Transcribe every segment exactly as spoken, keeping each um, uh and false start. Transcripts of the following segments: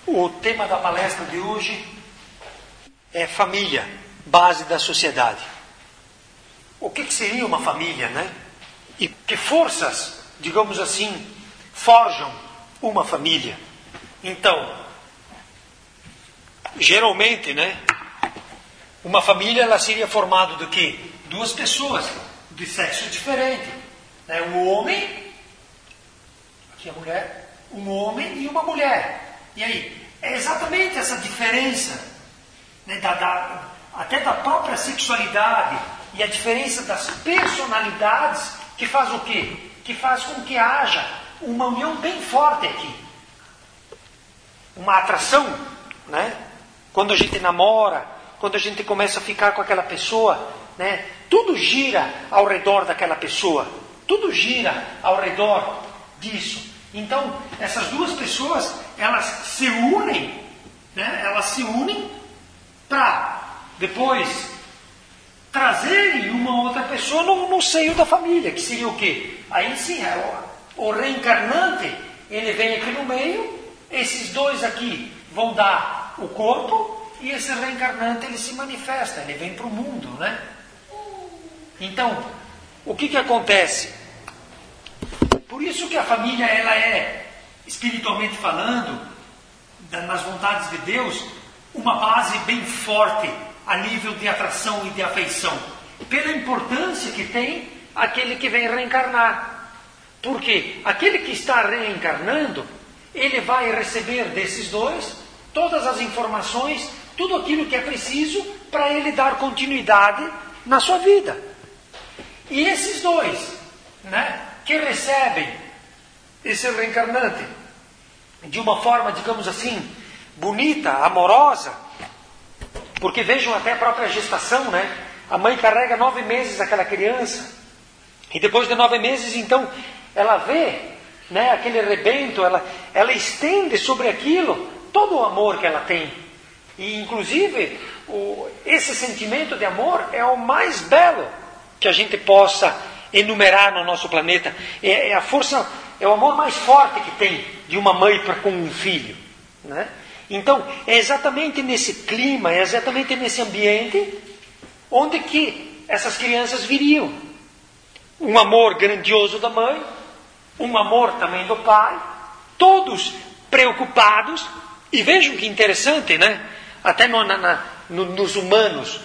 O tema da palestra de hoje é família, base da sociedade. O que, que seria uma família, né? E que forças, digamos assim, forjam uma família? Então, geralmente, né? Uma família ela seria formada do quê? Duas pessoas de sexo diferente, né? Um homem, aqui a mulher, um homem e uma mulher. E aí, é exatamente essa diferença, né, da, da, até da própria sexualidade e a diferença das personalidades que faz o quê? Que faz com que haja uma união bem forte aqui. Uma atração, né? Quando a gente namora, quando a gente começa a ficar com aquela pessoa, né? Tudo gira ao redor daquela pessoa. Tudo gira ao redor disso. Então, essas duas pessoas, elas se unem, né? Elas se unem para depois trazerem uma outra pessoa no, no seio da família, que seria o quê? Aí sim, é o, o reencarnante, ele vem aqui no meio, esses dois aqui vão dar o corpo, e esse reencarnante ele se manifesta, ele vem para o mundo, né? Então, o que que acontece? Por isso que a família, ela é, espiritualmente falando, nas vontades de Deus, uma base bem forte a nível de atração e de afeição. Pela importância que tem aquele que vem reencarnar. Porque aquele que está reencarnando, ele vai receber desses dois todas as informações, tudo aquilo que é preciso para ele dar continuidade na sua vida. E esses dois, né? Que recebem esse reencarnante de uma forma, digamos assim, bonita, amorosa, porque vejam até a própria gestação, né? A mãe carrega nove meses aquela criança, e depois de nove meses, então, ela vê, né, aquele rebento, ela, ela estende sobre aquilo todo o amor que ela tem. E, inclusive, o, esse sentimento de amor é o mais belo que a gente possa enumerar no nosso planeta. É, é a força, é o amor mais forte que tem de uma mãe para com um filho, né? Então, é exatamente nesse clima, é exatamente nesse ambiente onde que essas crianças viriam. Um amor grandioso da mãe, um amor também do pai, todos preocupados. E vejam que interessante, né? Até no, na, na, no, nos humanos,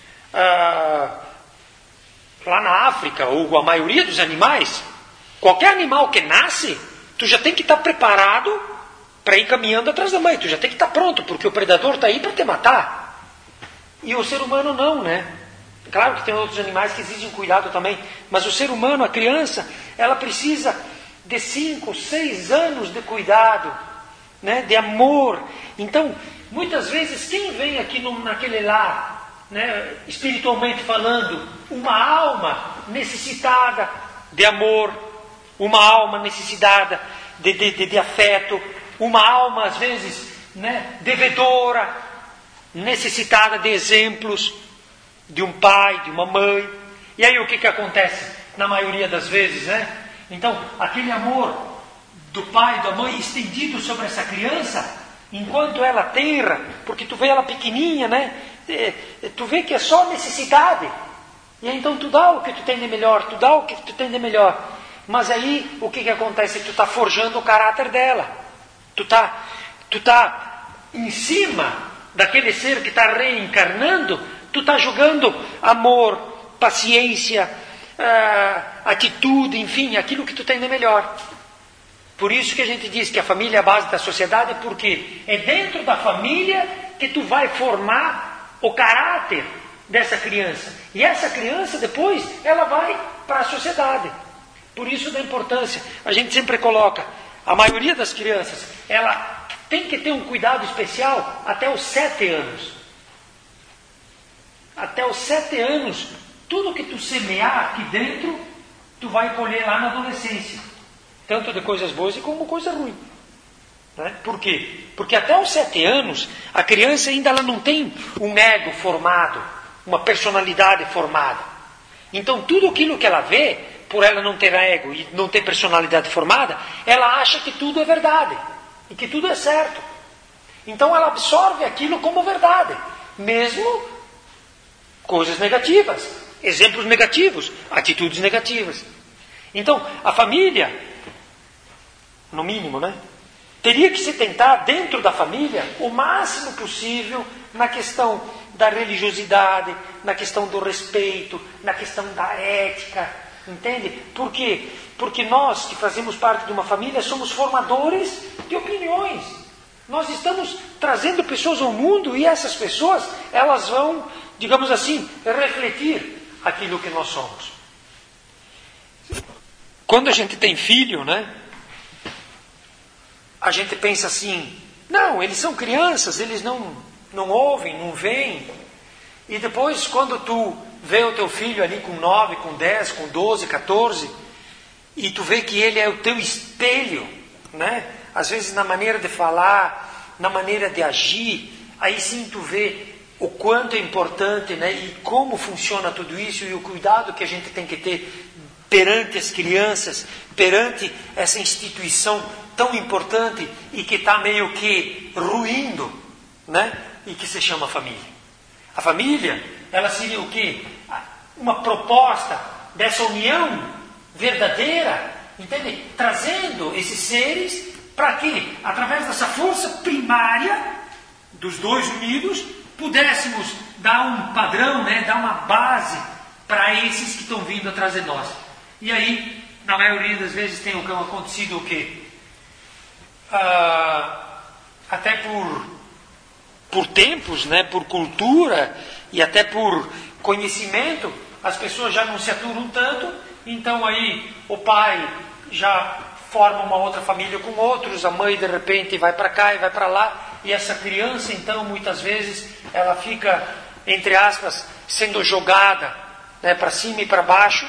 ah, lá na África, ou a maioria dos animais, qualquer animal que nasce, tu já tem que estar preparado para ir caminhando atrás da mãe. Tu já tem que estar pronto, porque o predador está aí para te matar. E o ser humano não, né? Claro que tem outros animais que exigem cuidado também, mas o ser humano, a criança, ela precisa de cinco, seis anos de cuidado, né? De amor. Então, muitas vezes, quem vem aqui no, naquele lar, né, espiritualmente falando, uma alma necessitada de amor, uma alma necessitada de, de, de, de afeto, uma alma às vezes, né, devedora, necessitada de exemplos de um pai, de uma mãe. E aí o que, que acontece na maioria das vezes, né? Então, aquele amor do pai e da mãe estendido sobre essa criança, enquanto ela tenra, porque tu vê ela pequenininha, né? Tu vê que é só necessidade. E aí, então tu dá o que tu tem de melhor, tu dá o que tu tem de melhor. Mas aí o que, que acontece? Tu está forjando o caráter dela. Tu está tu tá em cima daquele ser que está reencarnando, tu está jogando amor, paciência, ah, atitude, enfim, aquilo que tu tem de melhor. Por isso que a gente diz que a família é a base da sociedade, porque é dentro da família que tu vai formar o caráter dessa criança. E essa criança depois, ela vai para a sociedade. Por isso da importância, a gente sempre coloca, a maioria das crianças, ela tem que ter um cuidado especial até os sete anos. Até os sete anos, tudo que tu semear aqui dentro, tu vai colher lá na adolescência. Tanto de coisas boas como coisa ruim. Né? Por quê? Porque até os sete anos, a criança ainda ela não tem um ego formado, uma personalidade formada. Então tudo aquilo que ela vê, por ela não ter ego e não ter personalidade formada, ela acha que tudo é verdade. E que tudo é certo. Então ela absorve aquilo como verdade, mesmo coisas negativas, exemplos negativos, atitudes negativas. Então, a família, no mínimo, né, teria que se tentar, dentro da família, o máximo possível na questão da religiosidade, na questão do respeito, na questão da ética, entende? Por quê? Porque nós, que fazemos parte de uma família, somos formadores de opiniões. Nós estamos trazendo pessoas ao mundo e essas pessoas, elas vão, digamos assim, refletir aquilo que nós somos. Quando a gente tem filho, né? A gente pensa assim, não, eles são crianças, eles não, não ouvem, não veem. E depois, quando tu vê o teu filho ali com nove, com dez, com doze, quatorze, e tu vê que ele é o teu espelho, né? Às vezes na maneira de falar, na maneira de agir, aí sim tu vê o quanto é importante, né? E como funciona tudo isso e o cuidado que a gente tem que ter perante as crianças, perante essa instituição tão importante e que está meio que ruindo, né? E que se chama família. A família, ela seria o quê? Uma proposta dessa união verdadeira, entende? Trazendo esses seres para que, através dessa força primária dos dois unidos, pudéssemos dar um padrão, né? Dar uma base para esses que estão vindo atrás de nós. E aí, na maioria das vezes, tem acontecido o quê? Ah, até por, por tempos, né? Por cultura e até por conhecimento, as pessoas já não se aturam tanto, então aí o pai já forma uma outra família com outros, a mãe de repente vai para cá e vai para lá, e essa criança então muitas vezes ela fica, entre aspas, sendo jogada, né, para cima e para baixo,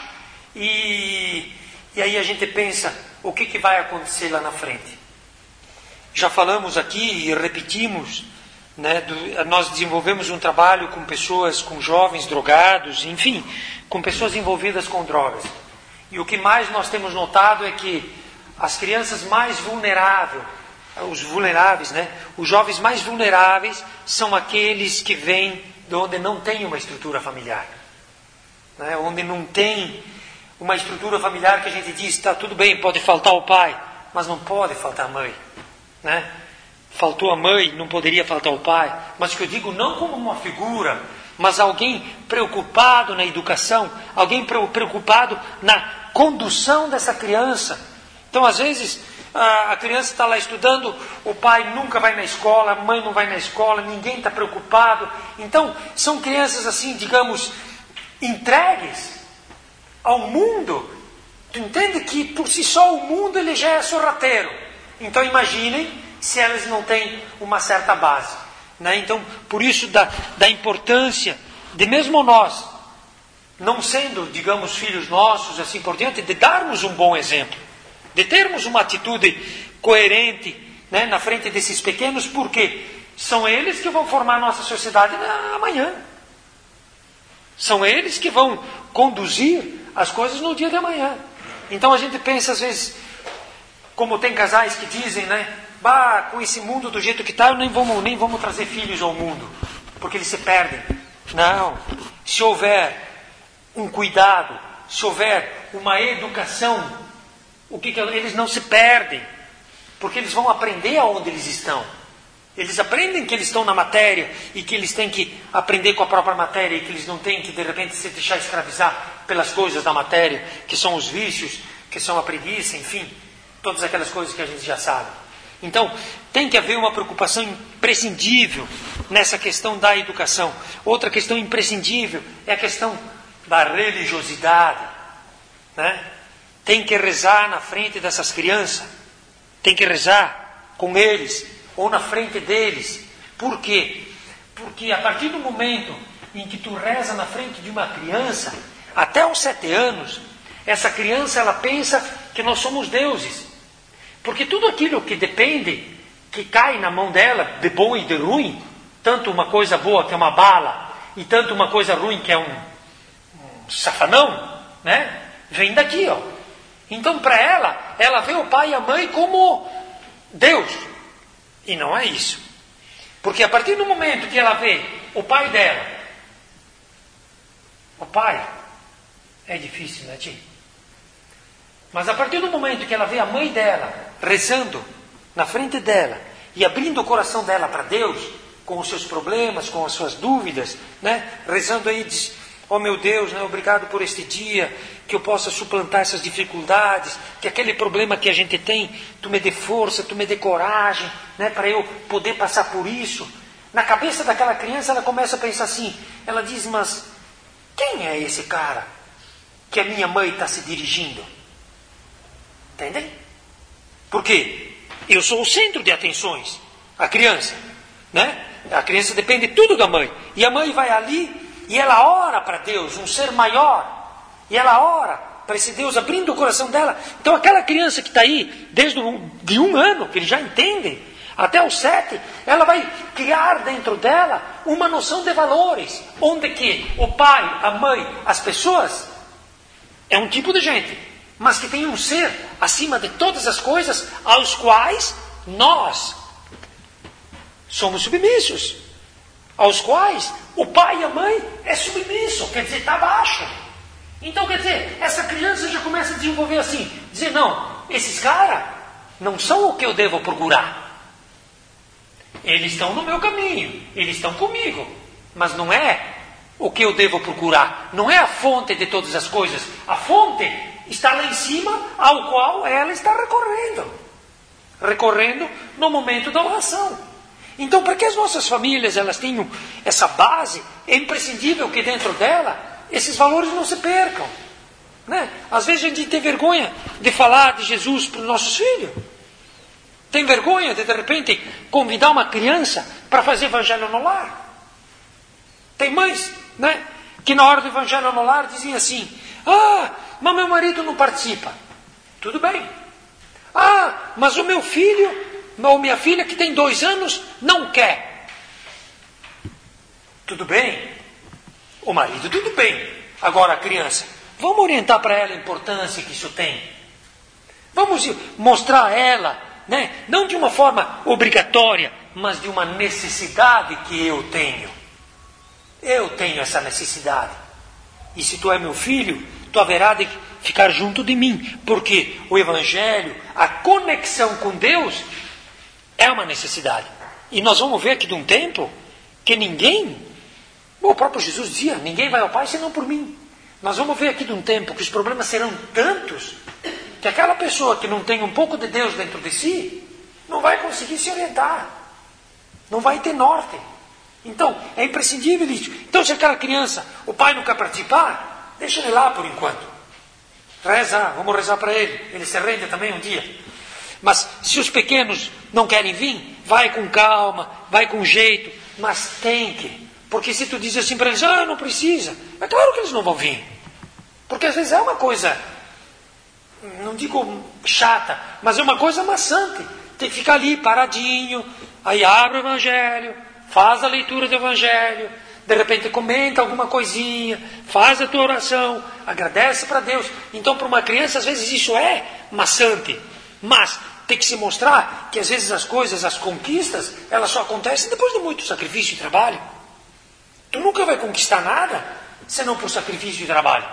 e, e aí a gente pensa, o que, que vai acontecer lá na frente? Já falamos aqui e repetimos, né, do, nós desenvolvemos um trabalho com pessoas, com jovens drogados, enfim, com pessoas envolvidas com drogas. E o que mais nós temos notado é que as crianças mais vulneráveis, os vulneráveis, né, os jovens mais vulneráveis são aqueles que vêm de onde não tem uma estrutura familiar, né, onde não tem uma estrutura familiar que a gente diz, está tudo bem, pode faltar o pai, mas não pode faltar a mãe, né? Faltou a mãe, não poderia faltar o pai, mas que eu digo não como uma figura, mas alguém preocupado na educação, alguém preocupado na condução dessa criança. Então, às vezes, a criança está lá estudando, o pai nunca vai na escola, a mãe não vai na escola, ninguém está preocupado. Então, são crianças assim, digamos, entregues ao mundo. Tu entende que por si só o mundo ele já é sorrateiro. Então, imaginem se elas não têm uma certa base, né? Então, por isso da, da importância de mesmo nós, não sendo, digamos, filhos nossos, assim por diante, de darmos um bom exemplo, de termos uma atitude coerente, né, na frente desses pequenos, porque são eles que vão formar a nossa sociedade amanhã. São eles que vão conduzir as coisas no dia de amanhã. Então a gente pensa às vezes, como tem casais que dizem, né? Bah, com esse mundo do jeito que está, nem vamos, nem vamos trazer filhos ao mundo, porque eles se perdem. Não. Se houver um cuidado, se houver uma educação, o que que eles não se perdem, porque eles vão aprender aonde eles estão. Eles aprendem que eles estão na matéria e que eles têm que aprender com a própria matéria e que eles não têm que de repente se deixar escravizar pelas coisas da matéria, que são os vícios, que são a preguiça, enfim, todas aquelas coisas que a gente já sabe. Então, tem que haver uma preocupação imprescindível nessa questão da educação. Outra questão imprescindível é a questão da religiosidade, né? Tem que rezar na frente dessas crianças, tem que rezar com eles ou na frente deles. Por quê? Porque a partir do momento em que tu reza na frente de uma criança, até os sete anos, essa criança ela pensa que nós somos deuses. Porque tudo aquilo que depende, que cai na mão dela, de bom e de ruim, tanto uma coisa boa que é uma bala, e tanto uma coisa ruim que é um, um safanão, né? Vem daqui, ó. Então, para ela, ela vê o pai e a mãe como Deus. E não é isso. Porque a partir do momento que ela vê o pai dela, o pai, é difícil, né, tia? Mas a partir do momento que ela vê a mãe dela rezando na frente dela e abrindo o coração dela para Deus, com os seus problemas, com as suas dúvidas, né? Rezando aí, diz, ó meu Deus, né? Obrigado por este dia, que eu possa suplantar essas dificuldades, que aquele problema que a gente tem, Tu me dê força, Tu me dê coragem, né? Para eu poder passar por isso. Na cabeça daquela criança ela começa a pensar assim, ela diz, mas quem é esse cara que a minha mãe está se dirigindo? Entendem? Por quê? Eu sou o centro de atenções, a criança, né? A criança depende tudo da mãe. E a mãe vai ali e ela ora para Deus, um ser maior. E ela ora para esse Deus abrindo o coração dela. Então aquela criança que está aí, desde um, de um ano, que eles já entendem, até os sete, ela vai criar dentro dela uma noção de valores. Onde que o pai, a mãe, as pessoas, é um tipo de gente, mas que tem um ser acima de todas as coisas, aos quais nós somos submissos, aos quais o pai e a mãe é submisso, quer dizer, está abaixo. Então, quer dizer, essa criança já começa a desenvolver assim, dizer, não, esses caras não são o que eu devo procurar. Eles estão no meu caminho, eles estão comigo, mas não é o que eu devo procurar, não é a fonte de todas as coisas. A fonte está lá em cima, ao qual ela está recorrendo, recorrendo no momento da oração. Então, para que as nossas famílias elas tenham essa base, é imprescindível que dentro dela esses valores não se percam, né? Às vezes a gente tem vergonha de falar de Jesus para os nossos filhos. Tem vergonha de, de repente, convidar uma criança para fazer evangelho no lar. Tem mães, né, que na hora do evangelho no lar dizem assim, ah, mas meu marido não participa. Tudo bem. Ah, mas o meu filho, ou minha filha que tem dois anos, não quer. Tudo bem. O marido, tudo bem. Agora a criança, vamos orientar para ela a importância que isso tem. Vamos mostrar a ela, né, não de uma forma obrigatória, mas de uma necessidade que eu tenho. Eu tenho essa necessidade. E se tu é meu filho, tu haverá de ficar junto de mim. Porque o Evangelho, a conexão com Deus, é uma necessidade. E nós vamos ver aqui de um tempo que ninguém, o próprio Jesus dizia, ninguém vai ao Pai senão por mim. Nós vamos ver aqui de um tempo que os problemas serão tantos que aquela pessoa que não tem um pouco de Deus dentro de si não vai conseguir se orientar. Não vai ter norte. Então, é imprescindível isso. Então, se aquela criança, o pai não quer participar, deixa ele lá por enquanto. Reza, vamos rezar para ele. Ele se rende também um dia. Mas, se os pequenos não querem vir, vai com calma, vai com jeito, mas tem que. Porque se tu diz assim para eles, ah, não precisa, é claro que eles não vão vir. Porque às vezes é uma coisa, não digo chata, mas é uma coisa maçante. Tem que ficar ali paradinho, aí abre o Evangelho, faz a leitura do Evangelho, de repente comenta alguma coisinha, faz a tua oração, agradece para Deus. Então, para uma criança, às vezes isso é maçante, mas tem que se mostrar que às vezes as coisas, as conquistas, elas só acontecem depois de muito sacrifício e trabalho. Tu nunca vai conquistar nada senão por sacrifício e trabalho.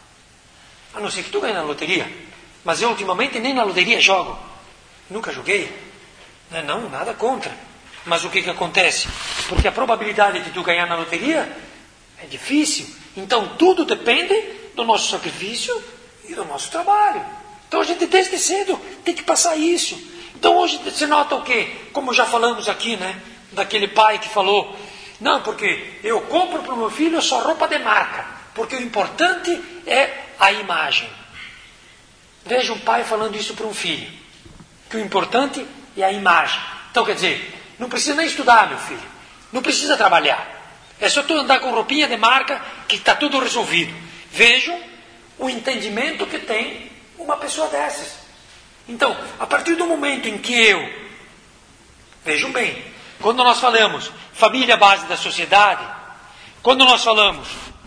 A não ser que tu ganhe na loteria. Mas eu ultimamente nem na loteria jogo. Nunca joguei. Não, nada contra. Mas o que que acontece? Porque a probabilidade de tu ganhar na loteria é difícil. Então tudo depende do nosso sacrifício e do nosso trabalho. Então a gente desde cedo tem que passar isso. Então hoje você nota o quê? Como já falamos aqui, né? Daquele pai que falou, não, porque eu compro para o meu filho só roupa de marca. Porque o importante é a imagem. Veja um pai falando isso para um filho. Que o importante é a imagem. Então quer dizer, não precisa nem estudar, meu filho. Não precisa trabalhar. É só tu andar com roupinha de marca que está tudo resolvido. Vejam o entendimento que tem uma pessoa dessas. Então, a partir do momento em que eu... Vejam bem, quando nós falamos família base da sociedade, quando nós falamos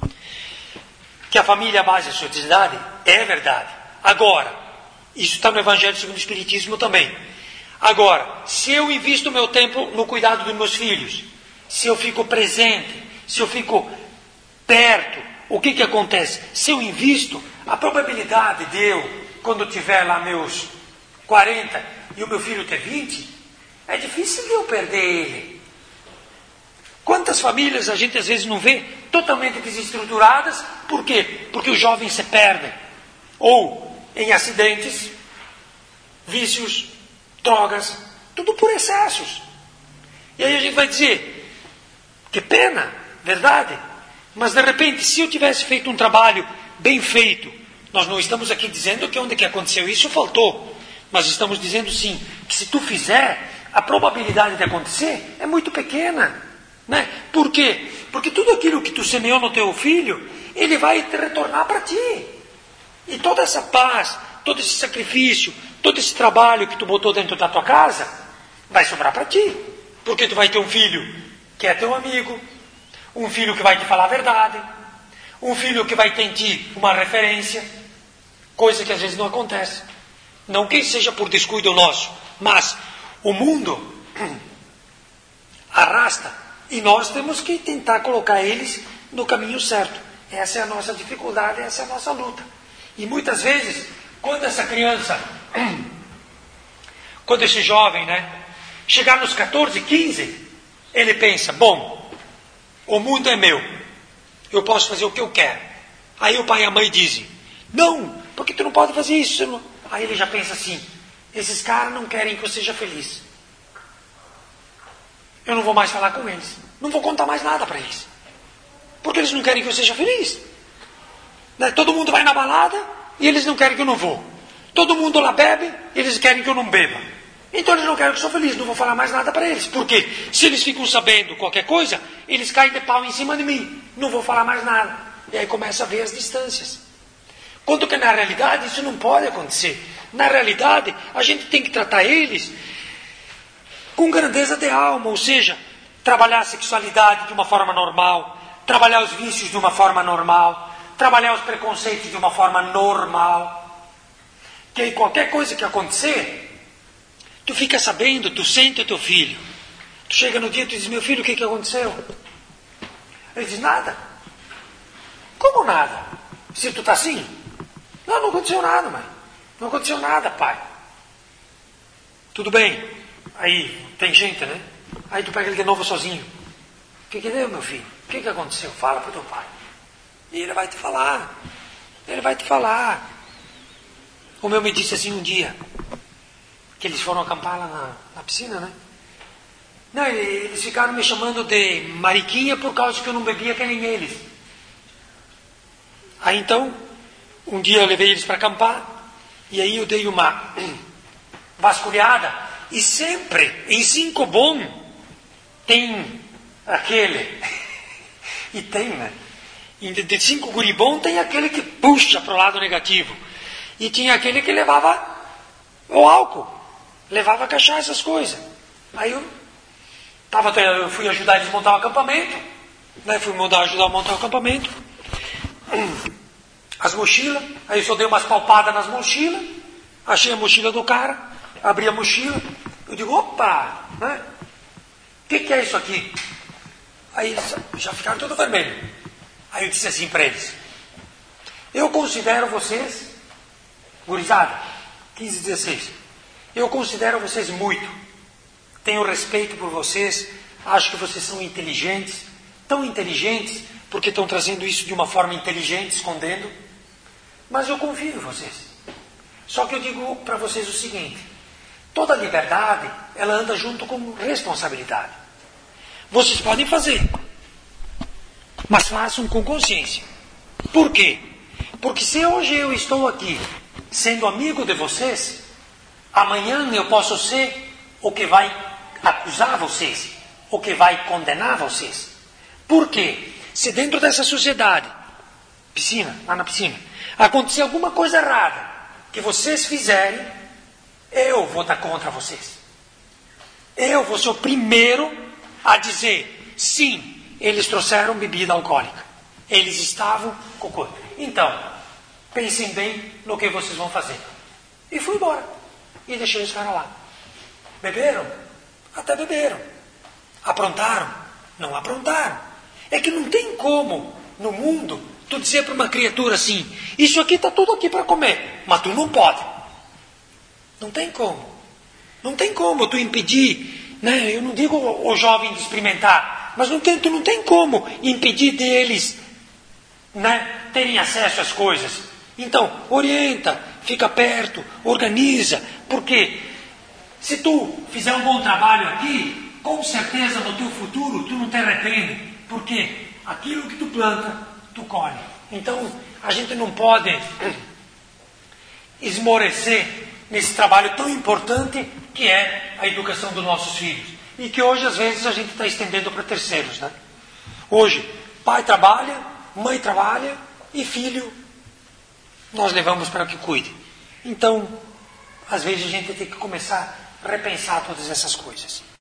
que a família é a base da sociedade, é verdade. Agora, isso está no Evangelho segundo o Espiritismo também. Agora, se eu invisto meu tempo no cuidado dos meus filhos, se eu fico presente, se eu fico perto, o que que acontece? Se eu invisto, a probabilidade de eu, quando tiver lá meus quarenta e o meu filho ter vinte, é difícil de eu perder ele. Quantas famílias a gente às vezes não vê totalmente desestruturadas? Por quê? Porque os jovens se perdem. Ou em acidentes, vícios, drogas, tudo por excessos. E aí a gente vai dizer, que pena, verdade? Mas de repente, se eu tivesse feito um trabalho bem feito, nós não estamos aqui dizendo que onde que aconteceu isso faltou, mas estamos dizendo sim, que se tu fizer, a probabilidade de acontecer é muito pequena. Né? Por quê? Porque tudo aquilo que tu semeou no teu filho, ele vai te retornar para ti. E toda essa paz, todo esse sacrifício, todo esse trabalho que tu botou dentro da tua casa, vai sobrar para ti. Porque tu vai ter um filho que é teu amigo, um filho que vai te falar a verdade, um filho que vai ter em ti uma referência, coisa que às vezes não acontece. Não que seja por descuido nosso, mas o mundo arrasta e nós temos que tentar colocar eles no caminho certo. Essa é a nossa dificuldade, essa é a nossa luta. E muitas vezes, quando essa criança, quando esse jovem, né, chegar nos catorze, quinze, ele pensa, bom, o mundo é meu, eu posso fazer o que eu quero. Aí o pai e a mãe dizem, não, porque tu não pode fazer isso. Não. Aí ele já pensa assim, esses caras não querem que eu seja feliz. Eu não vou mais falar com eles. Não vou contar mais nada para eles. Porque eles não querem que eu seja feliz. Né? Todo mundo vai na balada e eles não querem que eu não vou. Todo mundo lá bebe e eles querem que eu não beba. Então eles não querem que eu sou feliz. Não vou falar mais nada para eles. Por quê? Se eles ficam sabendo qualquer coisa, eles caem de pau em cima de mim. Não vou falar mais nada. E aí começa a ver as distâncias. Quanto que na realidade isso não pode acontecer. Na realidade, a gente tem que tratar eles com grandeza de alma, ou seja, trabalhar a sexualidade de uma forma normal, trabalhar os vícios de uma forma normal, trabalhar os preconceitos de uma forma normal. Que aí qualquer coisa que acontecer, tu fica sabendo, tu sente o teu filho. Tu chega no dia e tu diz, meu filho, o que, que aconteceu? Ele diz, nada. Como nada? Se tu está assim? Não, não aconteceu nada, mãe. Não aconteceu nada, pai. Tudo bem. Aí tem gente, né? Aí tu pega ele de novo sozinho. O que que deu, meu filho? O que que aconteceu? Fala para o teu pai. E ele vai te falar. Ele vai te falar. O meu me disse assim um dia, que eles foram acampar lá na, na piscina, né? Não, eles ficaram me chamando de mariquinha por causa que eu não bebia que nem eles. Aí então, um dia eu levei eles para acampar, e aí eu dei uma vasculhada, e sempre, em cinco bom, tem aquele, e tem, né? E de cinco guri bom, tem aquele que puxa para o lado negativo, e tinha aquele que levava o álcool, levava a cachaça, essas coisas. Aí eu, tava, eu fui ajudar eles a montar o acampamento, né? Fui mandar ajudar a montar o acampamento, as mochilas, aí eu só dei umas palpadas nas mochilas, achei a mochila do cara, abri a mochila, eu digo, opa, né? O que, que é isso aqui? Aí eles já ficaram todos vermelhos. Aí eu disse assim para eles, eu considero vocês, gurizada, quinze, dezesseis, eu considero vocês muito, tenho respeito por vocês, acho que vocês são inteligentes, tão inteligentes, porque estão trazendo isso de uma forma inteligente, escondendo, mas eu confio em vocês. Só que eu digo para vocês o seguinte, toda liberdade, ela anda junto com responsabilidade. Vocês podem fazer, mas façam com consciência. Por quê? Porque se hoje eu estou aqui, sendo amigo de vocês, amanhã eu posso ser o que vai acusar vocês, o que vai condenar vocês. Por quê? Se dentro dessa sociedade, piscina, lá na piscina, acontecer alguma coisa errada, que vocês fizerem, eu vou estar contra vocês. Eu vou ser o primeiro a dizer, sim, eles trouxeram bebida alcoólica. Eles estavam com coisa. Então, pensem bem no que vocês vão fazer. E fui embora. E deixei os caras lá. Beberam? Até beberam. Aprontaram? Não aprontaram. É que não tem como, no mundo, tu dizer para uma criatura assim, isso aqui está tudo aqui para comer, mas tu não pode. Não tem como. Não tem como tu impedir, né? Eu não digo o jovem de experimentar, mas não tem, tu não tem como impedir deles, né, terem acesso às coisas. Então, orienta, fica perto, organiza, porque se tu fizer um bom trabalho aqui, com certeza no teu futuro tu não te arrepende, porque aquilo que tu planta, tu colhe. Então, a gente não pode esmorecer nesse trabalho tão importante que é a educação dos nossos filhos. E que hoje, às vezes, a gente está estendendo para terceiros, né? Hoje, pai trabalha, mãe trabalha e filho nós levamos para que cuide. Então, às vezes a gente tem que começar a repensar todas essas coisas.